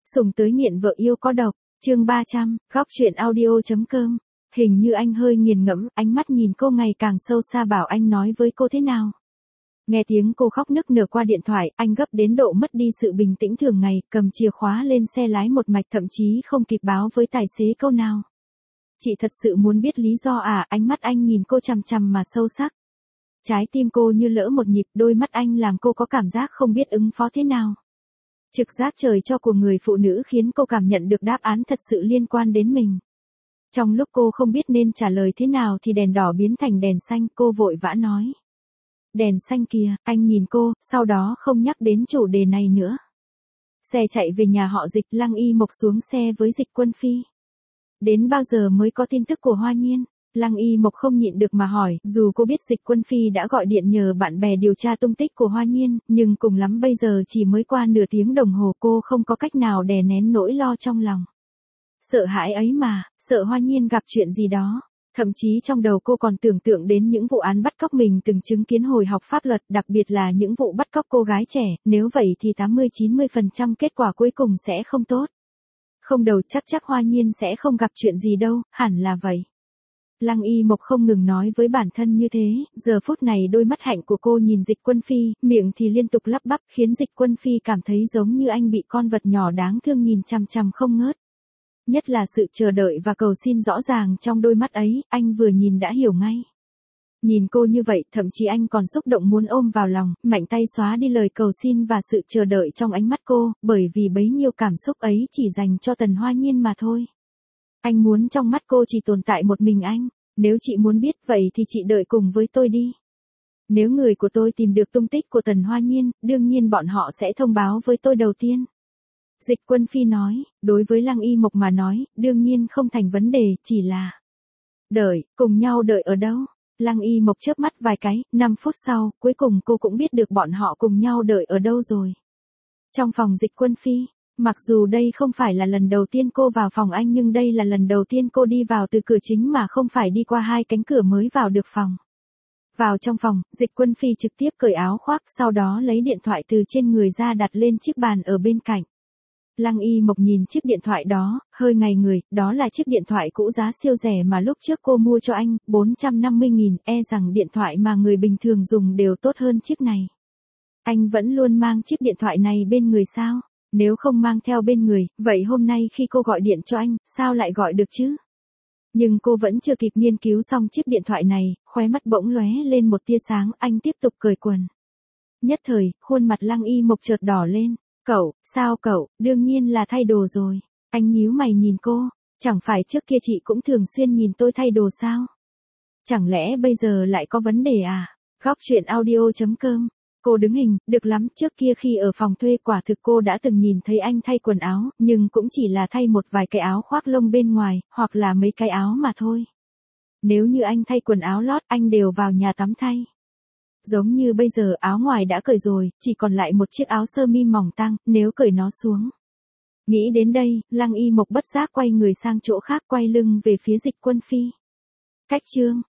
Sùng tới nghiện vợ yêu có độc, chương 300, góc truyện audio.com. Hình như anh hơi nghiền ngẫm, ánh mắt nhìn cô ngày càng sâu xa bảo anh nói với cô thế nào. Nghe tiếng cô khóc nức nở qua điện thoại, anh gấp đến độ mất đi sự bình tĩnh thường ngày, cầm chìa khóa lên xe lái một mạch thậm chí không kịp báo với tài xế câu nào. Chị thật sự muốn biết lý do à? Ánh mắt anh nhìn cô chằm chằm mà sâu sắc. Trái tim cô như lỡ một nhịp, đôi mắt anh làm cô có cảm giác không biết ứng phó thế nào. Trực giác trời cho của người phụ nữ khiến cô cảm nhận được đáp án thật sự liên quan đến mình. Trong lúc cô không biết nên trả lời thế nào thì đèn đỏ biến thành đèn xanh, cô vội vã nói. Đèn xanh kìa, anh nhìn cô, sau đó không nhắc đến chủ đề này nữa. Xe chạy về nhà họ Dịch, Lăng Y Mộc xuống xe với Dịch Quân Phi. Đến bao giờ mới có tin tức của Hoa Nhiên? Lăng Y Mộc không nhịn được mà hỏi, dù cô biết Dịch Quân Phi đã gọi điện nhờ bạn bè điều tra tung tích của Hoa Nhiên, nhưng cùng lắm bây giờ chỉ mới qua nửa tiếng đồng hồ, cô không có cách nào đè nén nỗi lo trong lòng. Sợ hãi ấy mà, sợ Hoa Nhiên gặp chuyện gì đó. Thậm chí trong đầu cô còn tưởng tượng đến những vụ án bắt cóc mình từng chứng kiến hồi học pháp luật, đặc biệt là những vụ bắt cóc cô gái trẻ, nếu vậy thì 80-90% kết quả cuối cùng sẽ không tốt. Không đâu, chắc Hoa Nhiên sẽ không gặp chuyện gì đâu, hẳn là vậy. Lăng Y Mộc không ngừng nói với bản thân như thế, giờ phút này đôi mắt hạnh của cô nhìn Dịch Quân Phi, miệng thì liên tục lắp bắp khiến Dịch Quân Phi cảm thấy giống như anh bị con vật nhỏ đáng thương nhìn chằm chằm không ngớt. Nhất là sự chờ đợi và cầu xin rõ ràng trong đôi mắt ấy, anh vừa nhìn đã hiểu ngay. Nhìn cô như vậy, thậm chí anh còn xúc động muốn ôm vào lòng, mạnh tay xóa đi lời cầu xin và sự chờ đợi trong ánh mắt cô, bởi vì bấy nhiêu cảm xúc ấy chỉ dành cho Tần Hoa Nhiên mà thôi. Anh muốn trong mắt cô chỉ tồn tại một mình anh. Nếu chị muốn biết vậy thì chị đợi cùng với tôi đi. Nếu người của tôi tìm được tung tích của Tần Hoa Nhiên, đương nhiên bọn họ sẽ thông báo với tôi đầu tiên. Dịch Quân Phi nói, đối với Lăng Y Mộc mà nói, đương nhiên không thành vấn đề, chỉ là đợi, cùng nhau đợi ở đâu? Lăng Y Mộc chớp mắt vài cái, 5 phút sau, cuối cùng cô cũng biết được bọn họ cùng nhau đợi ở đâu rồi. Trong phòng Dịch Quân Phi. Mặc dù đây không phải là lần đầu tiên cô vào phòng anh nhưng đây là lần đầu tiên cô đi vào từ cửa chính mà không phải đi qua 2 cánh cửa mới vào được phòng. Vào trong phòng, Dịch Quân Phi trực tiếp cởi áo khoác, sau đó lấy điện thoại từ trên người ra đặt lên chiếc bàn ở bên cạnh. Lăng Y Mộc nhìn chiếc điện thoại đó, hơi ngây người, đó là chiếc điện thoại cũ giá siêu rẻ mà lúc trước cô mua cho anh, 450.000, e rằng điện thoại mà người bình thường dùng đều tốt hơn chiếc này. Anh vẫn luôn mang chiếc điện thoại này bên người sao? Nếu không mang theo bên người, vậy hôm nay khi cô gọi điện cho anh, sao lại gọi được chứ? Nhưng cô vẫn chưa kịp nghiên cứu xong chiếc điện thoại này, khóe mắt bỗng lóe lên một tia sáng, anh tiếp tục cởi quần. Nhất thời, khuôn mặt Lăng Y Mộc chợt đỏ lên. Cậu, sao cậu, đương nhiên là thay đồ rồi. Anh nhíu mày nhìn cô, chẳng phải trước kia chị cũng thường xuyên nhìn tôi thay đồ sao? Chẳng lẽ bây giờ lại có vấn đề à? Góc truyện audio.com. Cô đứng hình, được lắm, trước kia khi ở phòng thuê quả thực cô đã từng nhìn thấy anh thay quần áo, nhưng cũng chỉ là thay một vài cái áo khoác lông bên ngoài, hoặc là mấy cái áo mà thôi. Nếu như anh thay quần áo lót, anh đều vào nhà tắm thay. Giống như bây giờ áo ngoài đã cởi rồi, chỉ còn lại một chiếc áo sơ mi mỏng tang, nếu cởi nó xuống. Nghĩ đến đây, Lăng Y Mộc bất giác quay người sang chỗ khác, quay lưng về phía Dịch Quân Phi. Cách chương.